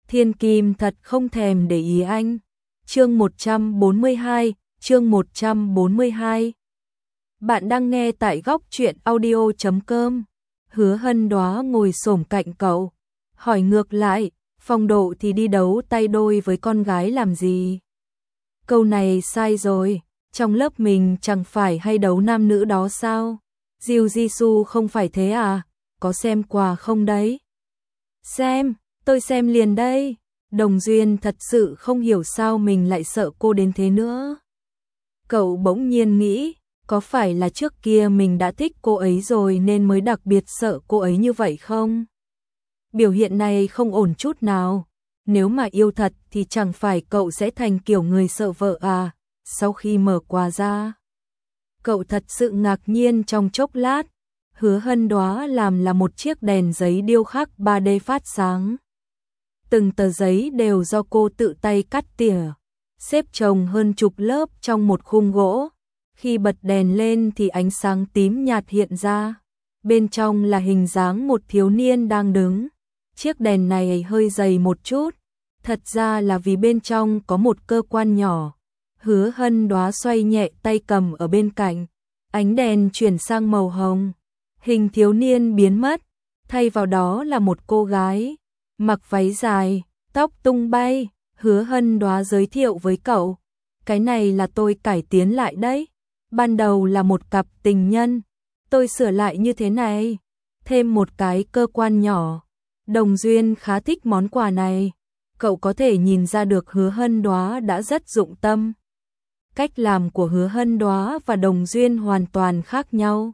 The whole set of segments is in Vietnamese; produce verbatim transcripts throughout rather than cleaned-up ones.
Thiên Kim thật không thèm để ý anh. Chương một trăm bốn mươi hai, chương một trăm bốn mươi hai. Bạn đang nghe tại góc truyện audio chấm com. Hứa Hân Đóa ngồi xổm cạnh cậu, hỏi ngược lại, Phong Độ thì đi đấu tay đôi với con gái làm gì? Câu này sai rồi, trong lớp mình chẳng phải hay đấu nam nữ đó sao? Jiu Jitsu không phải thế à? Có xem quà không đấy? Xem, tôi xem liền đây. Đồng Duyên thật sự không hiểu sao mình lại sợ cô đến thế nữa. Cậu bỗng nhiên nghĩ, có phải là trước kia mình đã thích cô ấy rồi nên mới đặc biệt sợ cô ấy như vậy không? Biểu hiện này không ổn chút nào. Nếu mà yêu thật thì chẳng phải cậu sẽ thành kiểu người sợ vợ à? Sau khi mở quà ra, cậu thật sự ngạc nhiên trong chốc lát. Hứa Hân Đóa làm là một chiếc đèn giấy điêu khắc ba D phát sáng. Từng tờ giấy đều do cô tự tay cắt tỉa, xếp chồng hơn chục lớp trong một khung gỗ. Khi bật đèn lên thì ánh sáng tím nhạt hiện ra. Bên trong là hình dáng một thiếu niên đang đứng. Chiếc đèn này hơi dày một chút. Thật ra là vì bên trong có một cơ quan nhỏ. Hứa Hân Đóa xoay nhẹ tay cầm ở bên cạnh. Ánh đèn chuyển sang màu hồng. Hình thiếu niên biến mất. Thay vào đó là một cô gái. Mặc váy dài, tóc tung bay. Hứa Hân Đóa giới thiệu với cậu. Cái này là tôi cải tiến lại đấy. Ban đầu là một cặp tình nhân. Tôi sửa lại như thế này. Thêm một cái cơ quan nhỏ. Đồng Duyên khá thích món quà này. Cậu có thể nhìn ra được Hứa Hân Đóa đã rất dụng tâm. Cách làm của Hứa Hân Đóa và Đồng Duyên hoàn toàn khác nhau.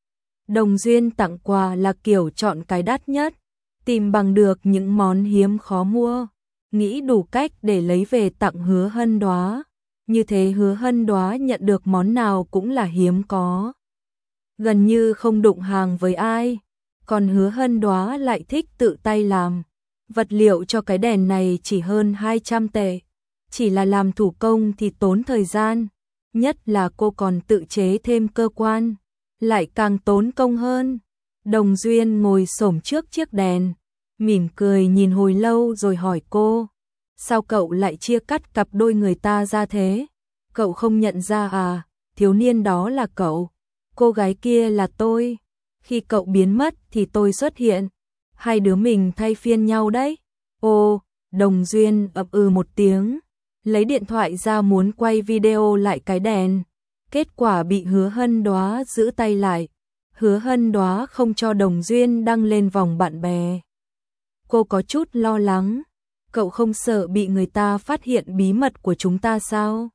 Đồng Duyên tặng quà là kiểu chọn cái đắt nhất, tìm bằng được những món hiếm khó mua, nghĩ đủ cách để lấy về tặng Hứa Hân Đóa. Như thế Hứa Hân Đóa nhận được món nào cũng là hiếm có, gần như không đụng hàng với ai. Còn Hứa Hân Đóa lại thích tự tay làm. Vật liệu cho cái đèn này chỉ hơn hai trăm tệ. Chỉ là làm thủ công thì tốn thời gian, nhất là cô còn tự chế thêm cơ quan, lại càng tốn công hơn. Đồng Duyên ngồi xổm trước chiếc đèn, mỉm cười nhìn hồi lâu rồi hỏi cô, sao cậu lại chia cắt cặp đôi người ta ra thế? Cậu không nhận ra à? Thiếu niên đó là cậu, cô gái kia là tôi. Khi cậu biến mất thì tôi xuất hiện. Hai đứa mình thay phiên nhau đấy. Ô, Đồng Duyên ậm ừ một tiếng, lấy điện thoại ra muốn quay video lại cái đèn. Kết quả bị Hứa Hân Đóa giữ tay lại. Hứa Hân Đóa không cho Đồng Duyên đăng lên vòng bạn bè. Cô có chút lo lắng. Cậu không sợ bị người ta phát hiện bí mật của chúng ta sao?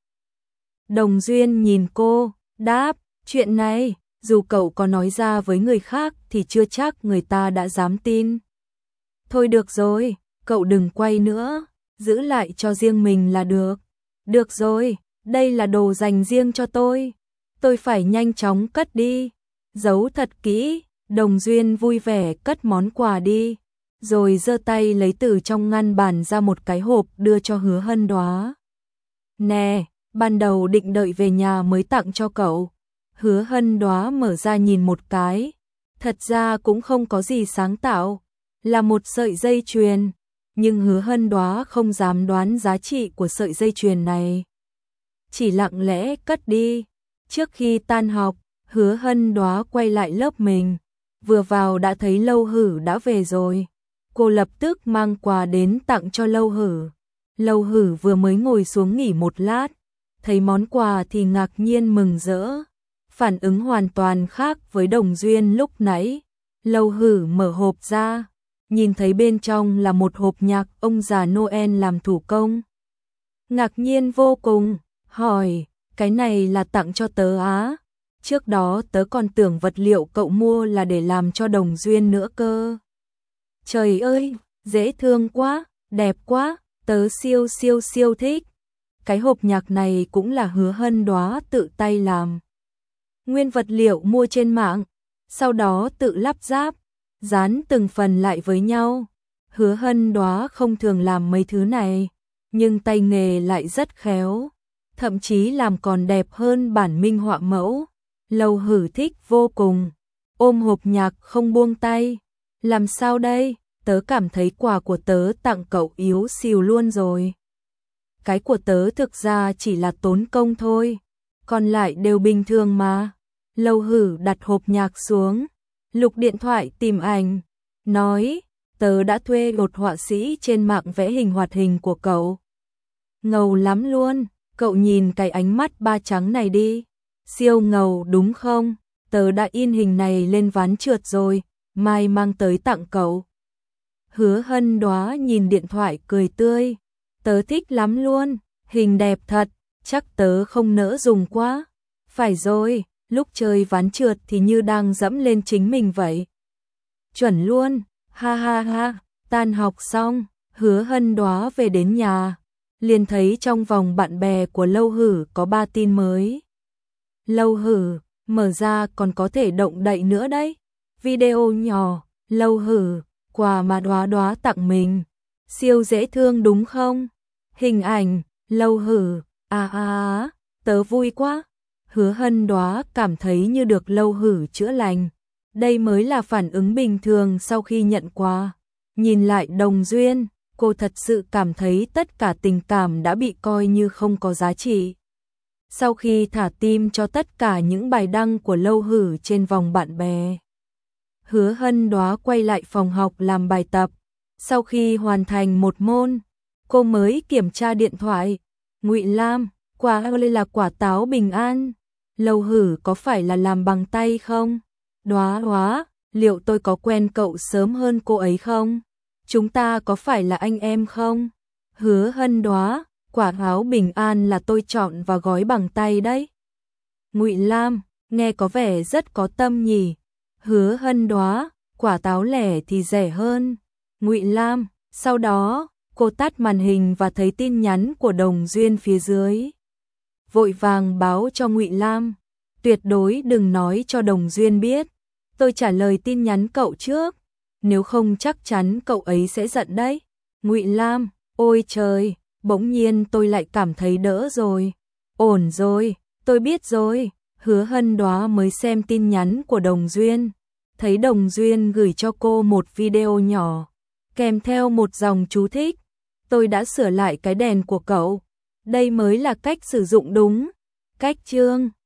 Đồng Duyên nhìn cô, đáp, chuyện này, dù cậu có nói ra với người khác thì chưa chắc người ta đã dám tin. Thôi được rồi, cậu đừng quay nữa, giữ lại cho riêng mình là được. Được rồi, đây là đồ dành riêng cho tôi. Tôi phải nhanh chóng cất đi. Giấu thật kỹ. Đồng Duyên vui vẻ cất món quà đi, rồi giơ tay lấy từ trong ngăn bàn ra một cái hộp đưa cho Hứa Hân Đóa. Nè, ban đầu định đợi về nhà mới tặng cho cậu. Hứa Hân Đóa mở ra nhìn một cái. Thật ra cũng không có gì sáng tạo, là một sợi dây chuyền. Nhưng Hứa Hân Đóa không dám đoán giá trị của sợi dây chuyền này, chỉ lặng lẽ cất đi. Trước khi tan học, Hứa Hân Đóa quay lại lớp mình, vừa vào đã thấy Lâu Hử đã về rồi. Cô lập tức mang quà đến tặng cho Lâu Hử. Lâu Hử vừa mới ngồi xuống nghỉ một lát, thấy món quà thì ngạc nhiên mừng rỡ, phản ứng hoàn toàn khác với Đồng Duyên lúc nãy. Lâu Hử mở hộp ra, nhìn thấy bên trong là một hộp nhạc ông già Noel làm thủ công. Ngạc nhiên vô cùng, hỏi, cái này là tặng cho tớ á? Trước đó tớ còn tưởng vật liệu cậu mua là để làm cho Đồng Duyên nữa cơ. Trời ơi, dễ thương quá, đẹp quá, tớ siêu siêu siêu thích. Cái hộp nhạc này cũng là Hứa Hân Đóa tự tay làm. Nguyên vật liệu mua trên mạng, sau đó tự lắp ráp, dán từng phần lại với nhau. Hứa Hân Đóa không thường làm mấy thứ này, nhưng tay nghề lại rất khéo, thậm chí làm còn đẹp hơn bản minh họa mẫu. Lâu Hử thích vô cùng, ôm hộp nhạc không buông tay. Làm sao đây? tớ cảm thấy quà của tớ tặng cậu yếu xìu luôn rồi. Cái của tớ thực ra chỉ là tốn công thôi, còn lại đều bình thường mà. Lâu Hử đặt hộp nhạc xuống, lục điện thoại tìm ảnh, nói, tớ đã thuê một họa sĩ trên mạng vẽ hình hoạt hình của cậu. Ngầu lắm luôn, cậu nhìn cái ánh mắt ba trắng này đi, siêu ngầu đúng không? Tớ đã in hình này lên ván trượt rồi, mai mang tới tặng cậu. Hứa Hân Đóa nhìn điện thoại cười tươi, tớ thích lắm luôn, hình đẹp thật, chắc tớ không nỡ dùng quá. Phải rồi, lúc chơi ván trượt thì như đang dẫm lên chính mình vậy. Chuẩn luôn, ha ha ha, tan học xong, Hứa Hân Đóa về đến nhà, liền thấy trong vòng bạn bè của Lâu Hử có ba tin mới. Lâu Hử, mở ra còn có thể động đậy nữa đấy. Video nhỏ, Lâu Hử, quà mà Đóa Đóa tặng mình, siêu dễ thương đúng không? Hình ảnh, Lâu Hử, à à à, tớ vui quá. Hứa Hân Đóa cảm thấy như được Lâu Hử chữa lành. Đây mới là phản ứng bình thường sau khi nhận quà. Nhìn lại Đồng Duyên, cô thật sự cảm thấy tất cả tình cảm đã bị coi như không có giá trị. Sau khi thả tim cho tất cả những bài đăng của Lâu Hử trên vòng bạn bè, Hứa Hân Đóa quay lại phòng học làm bài tập. Sau khi hoàn thành một môn, cô mới kiểm tra điện thoại. Ngụy Lam, quả là quả táo bình an. Lâu Hử có phải là làm bằng tay không? Đóa Đóa, liệu tôi có quen cậu sớm hơn cô ấy không? Chúng ta có phải là anh em không? Hứa Hân Đóa, quả táo bình an là tôi chọn và gói bằng tay đấy. Ngụy Lam, nghe có vẻ rất có tâm nhỉ. Hứa Hân Đóa, quả táo lẻ thì rẻ hơn. Ngụy Lam, sau đó, cô tắt màn hình và thấy tin nhắn của Đồng Duyên phía dưới. Vội vàng báo cho Ngụy Lam, tuyệt đối đừng nói cho Đồng Duyên biết. Tôi trả lời tin nhắn cậu trước, nếu không chắc chắn cậu ấy sẽ giận đấy. Ngụy Lam, ôi trời, bỗng nhiên tôi lại cảm thấy đỡ rồi. Ổn rồi, tôi biết rồi. Hứa Hân Đóa mới xem tin nhắn của Đồng Duyên, thấy Đồng Duyên gửi cho cô một video nhỏ, kèm theo một dòng chú thích. Tôi đã sửa lại cái đèn của cậu. Đây mới là cách sử dụng đúng. Cách chương